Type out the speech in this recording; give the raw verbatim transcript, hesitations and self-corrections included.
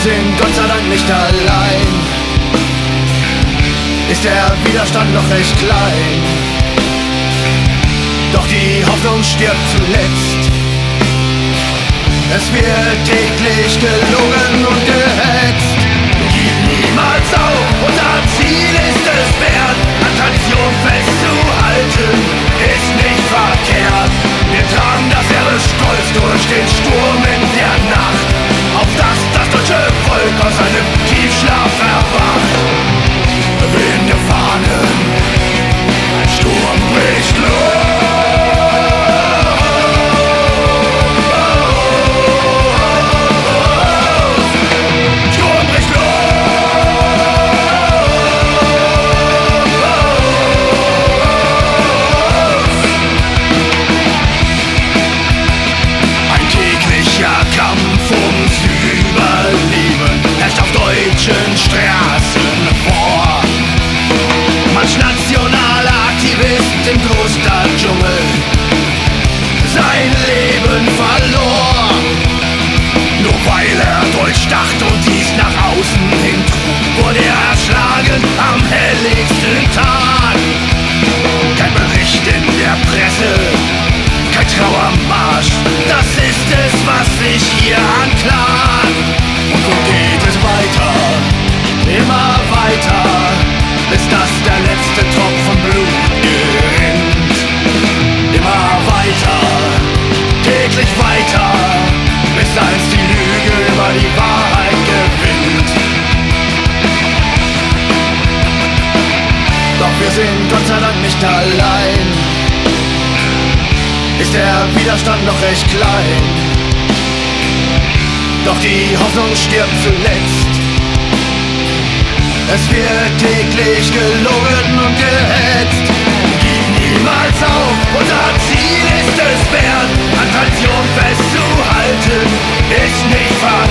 sind Gott sei Dank nicht allein. Ist der Widerstand noch recht klein, doch die Hoffnung stirbt zuletzt. Es wird täglich gelogen und gehetzt. Gib niemals auf, unser Ziel ist es wert. An Tradition festzuhalten ist nicht verkehrt. Wir tragen das Erbe stolz durch den Sturm in der Nacht, auf das das deutsche Volk aus seinem Tiefschlaf erwacht. Wehende Fahnen, ein Sturm bricht los. Straßen vor. Manch nationaler Aktivist im Großstadtdschungel sein Leben verlor, nur weil er Deutsch dachte und dies nach außen hin trug, wurde er erschlagen am helligsten Tag. Kein Bericht in der Presse, kein Trauermarsch, das ist es, was sich hier anklagt. Und so geht es weiter, immer weiter, bis das der letzte Tropfen Blut gerinnt. Immer weiter, täglich weiter, bis einst die Lüge über die Wahrheit gewinnt. Doch wir sind Gott sei Dank nicht allein. Ist der Widerstand noch recht klein, doch die Hoffnung stirbt zuletzt. Es wird täglich gelogen und gehetzt. Gib niemals auf, unser Ziel ist es wert. An Tradition festzuhalten ist nicht verkehrt.